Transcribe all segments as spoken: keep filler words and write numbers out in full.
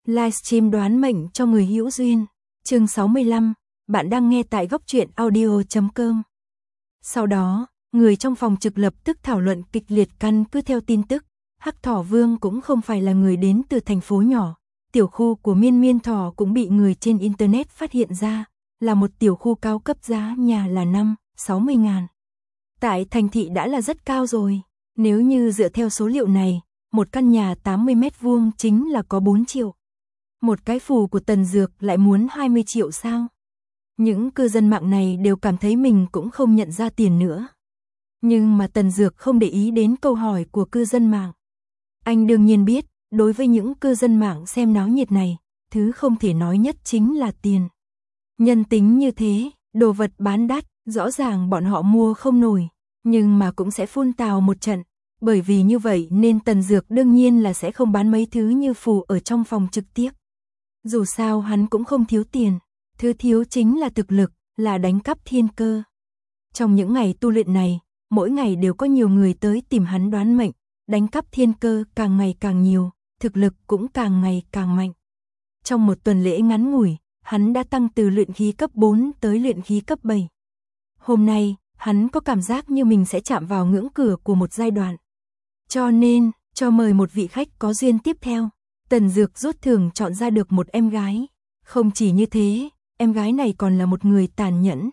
Livestream đoán mệnh cho người hữu duyên. Chương sáu mươi lăm, bạn đang nghe tại góc truyện audio chấm com. Sau đó, người trong phòng trực lập tức thảo luận kịch liệt căn cứ theo tin tức, Hắc Thỏ Vương cũng không phải là người đến từ thành phố nhỏ. Tiểu khu của Miên Miên Thỏ cũng bị người trên internet phát hiện ra, là một tiểu khu cao cấp, giá nhà là năm, sáu mươi ngàn. Tại thành thị đã là rất cao rồi, nếu như dựa theo số liệu này, một căn nhà tám mươi mét vuông chính là có bốn triệu. Một cái phù của Tần Dược lại muốn hai mươi triệu sao? Những cư dân mạng này đều cảm thấy mình cũng không nhận ra tiền nữa. Nhưng mà Tần Dược không để ý đến câu hỏi của cư dân mạng. Anh đương nhiên biết, đối với những cư dân mạng xem náo nhiệt này, thứ không thể nói nhất chính là tiền. Nhân tính như thế, đồ vật bán đắt, rõ ràng bọn họ mua không nổi, nhưng mà cũng sẽ phun tào một trận. Bởi vì như vậy nên Tần Dược đương nhiên là sẽ không bán mấy thứ như phù ở trong phòng trực tiếp. Dù sao hắn cũng không thiếu tiền, thứ thiếu chính là thực lực, là đánh cắp thiên cơ. Trong những ngày tu luyện này, mỗi ngày đều có nhiều người tới tìm hắn đoán mệnh, đánh cắp thiên cơ càng ngày càng nhiều, thực lực cũng càng ngày càng mạnh. Trong một tuần lễ ngắn ngủi, hắn đã tăng từ luyện khí cấp bốn tới luyện khí cấp bảy. Hôm nay, hắn có cảm giác như mình sẽ chạm vào ngưỡng cửa của một giai đoạn. Cho nên, cho mời một vị khách có duyên tiếp theo, Tần Dược rút thưởng chọn ra được một em gái. Không chỉ như thế, em gái này còn là một người tàn nhẫn.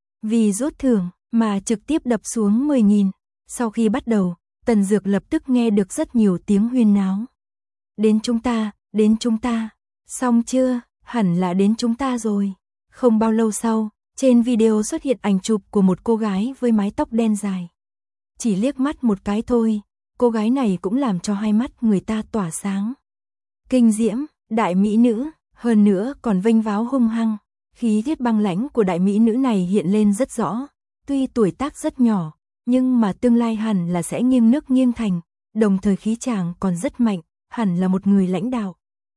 Vì rút thưởng mà trực tiếp đập xuống mười nghìn. Sau khi bắt đầu, Tần Dược lập tức nghe được rất nhiều tiếng huyên náo. Đến chúng ta, đến chúng ta. Xong chưa, hẳn là đến chúng ta rồi. Không bao lâu sau, trên video xuất hiện ảnh chụp của một cô gái với mái tóc đen dài. Chỉ liếc mắt một cái thôi, cô gái này cũng làm cho hai mắt người ta tỏa sáng. Kinh diễm, đại mỹ nữ, hơn nữa còn vênh váo hung hăng. Khí thiết băng lãnh của đại mỹ nữ này hiện lên rất rõ. Tuy tuổi tác rất nhỏ, nhưng mà tương lai hẳn là sẽ nghiêng nước nghiêng thành, đồng thời khí chàng còn rất mạnh, hẳn là một người lãnh đạo.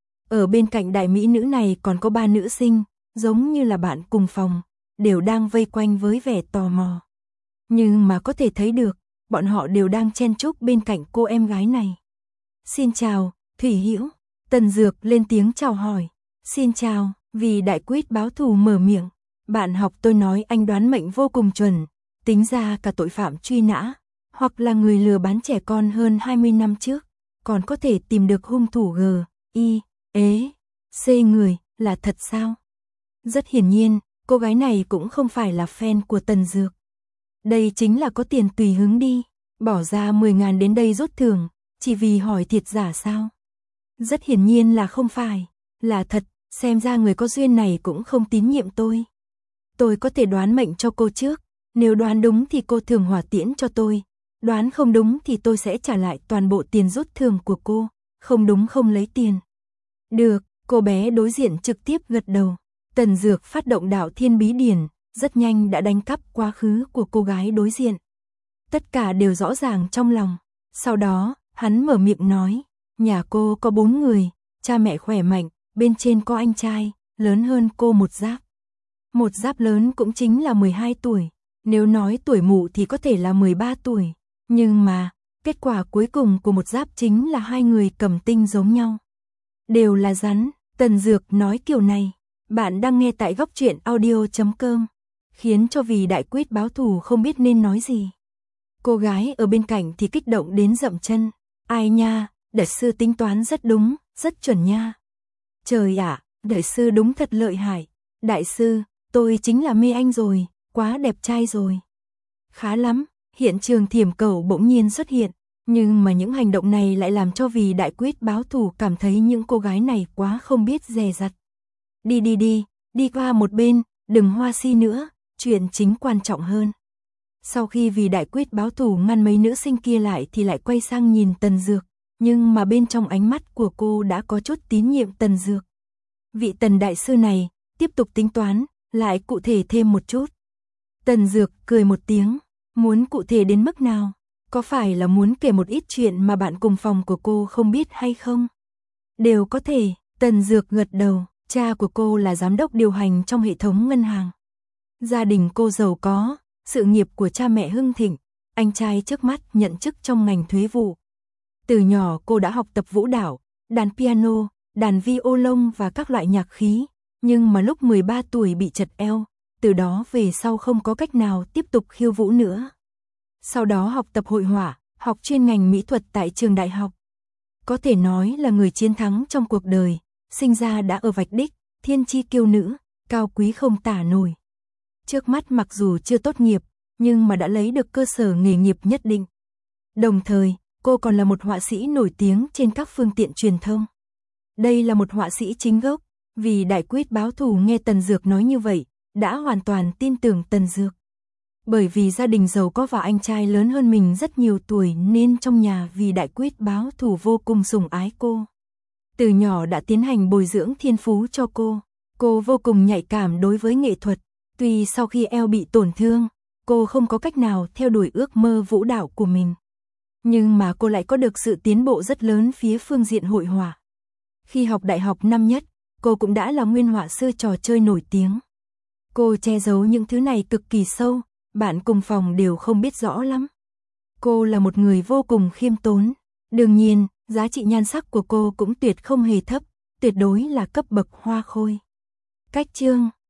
Ở bên cạnh đại mỹ nữ này còn có ba nữ sinh, giống như là bạn cùng phòng, đều đang vây quanh với vẻ tò mò. Nhưng mà có thể thấy được, bọn họ đều đang chen chúc bên cạnh cô em gái này. Xin chào, Thủy Hữu. Tần Dược lên tiếng chào hỏi. Xin chào, vì đại quyết báo thù mở miệng. Bạn học tôi nói anh đoán mệnh vô cùng chuẩn, tính ra cả tội phạm truy nã, hoặc là người lừa bán trẻ con hơn hai mươi năm trước, còn có thể tìm được hung thủ G, I, ế, C người, là thật sao? Rất hiển nhiên, cô gái này cũng không phải là fan của Tần Dược. Đây chính là có tiền tùy hứng đi, bỏ ra mười ngàn đến đây rút thưởng, chỉ vì hỏi thiệt giả sao? Rất hiển nhiên là không phải, là thật, xem ra người có duyên này cũng không tín nhiệm tôi. Tôi có thể đoán mệnh cho cô trước, nếu đoán đúng thì cô thưởng hỏa tiễn cho tôi, đoán không đúng thì tôi sẽ trả lại toàn bộ tiền rút thưởng của cô, không đúng không lấy tiền. Được, cô bé đối diện trực tiếp gật đầu. Tần Dược phát động đạo thiên bí điển, rất nhanh đã đánh cắp quá khứ của cô gái đối diện. Tất cả đều rõ ràng trong lòng. Sau đó, hắn mở miệng nói, nhà cô có bốn người, cha mẹ khỏe mạnh, bên trên có anh trai, lớn hơn cô một giáp. Một giáp lớn cũng chính là mười hai tuổi, nếu nói tuổi mụ thì có thể là mười ba tuổi. Nhưng mà, kết quả cuối cùng của một giáp chính là hai người cầm tinh giống nhau. Đều là rắn, Tần Dược nói kiểu này. Bạn đang nghe tại góc truyện audio chấm com, khiến cho vì đại quyết báo thù không biết nên nói gì. Cô gái ở bên cạnh thì kích động đến dậm chân. Ai nha, đại sư tính toán rất đúng, rất chuẩn nha. Trời ạ, đại sư đúng thật lợi hại. Đại sư, tôi chính là mê anh rồi, quá đẹp trai rồi. Khá lắm, hiện trường thiểm cầu bỗng nhiên xuất hiện. Nhưng mà những hành động này lại làm cho vì đại quyết báo thù cảm thấy những cô gái này quá không biết dè dặt. Đi đi đi, đi qua một bên, đừng hoa si nữa, chuyện chính quan trọng hơn. Sau khi vì đại quyết báo thù ngăn mấy nữ sinh kia lại thì lại quay sang nhìn Tần Dược, nhưng mà bên trong ánh mắt của cô đã có chút tín nhiệm Tần Dược. Vị Tần đại sư này, tiếp tục tính toán, lại cụ thể thêm một chút. Tần Dược cười một tiếng, muốn cụ thể đến mức nào? Có phải là muốn kể một ít chuyện mà bạn cùng phòng của cô không biết hay không? Đều có thể, Tần Dược gật đầu. Cha của cô là giám đốc điều hành trong hệ thống ngân hàng. Gia đình cô giàu có, sự nghiệp của cha mẹ hưng thịnh, anh trai trước mắt nhận chức trong ngành thuế vụ. Từ nhỏ cô đã học tập vũ đạo, đàn piano, đàn violon và các loại nhạc khí, nhưng mà lúc mười ba tuổi bị chật eo, từ đó về sau không có cách nào tiếp tục khiêu vũ nữa. Sau đó học tập hội họa, học chuyên ngành mỹ thuật tại trường đại học. Có thể nói là người chiến thắng trong cuộc đời, sinh ra đã ở vạch đích, thiên chi kiêu nữ, cao quý không tả nổi. Trước mắt mặc dù chưa tốt nghiệp, nhưng mà đã lấy được cơ sở nghề nghiệp nhất định. Đồng thời, cô còn là một họa sĩ nổi tiếng trên các phương tiện truyền thông. Đây là một họa sĩ chính gốc, vì Đại Quyết báo thù nghe Tần Dược nói như vậy, đã hoàn toàn tin tưởng Tần Dược. Bởi vì gia đình giàu có và anh trai lớn hơn mình rất nhiều tuổi nên trong nhà vì Đại Quyết báo thù vô cùng sủng ái cô. Từ nhỏ đã tiến hành bồi dưỡng thiên phú cho cô. Cô vô cùng nhạy cảm đối với nghệ thuật. Tuy sau khi eo bị tổn thương, cô không có cách nào theo đuổi ước mơ vũ đạo của mình. Nhưng mà cô lại có được sự tiến bộ rất lớn phía phương diện hội họa. Khi học đại học năm nhất, cô cũng đã là nguyên họa sư trò chơi nổi tiếng. Cô che giấu những thứ này cực kỳ sâu, bạn cùng phòng đều không biết rõ lắm. Cô là một người vô cùng khiêm tốn. Đương nhiên, giá trị nhan sắc của cô cũng tuyệt không hề thấp, tuyệt đối là cấp bậc hoa khôi. Cách chương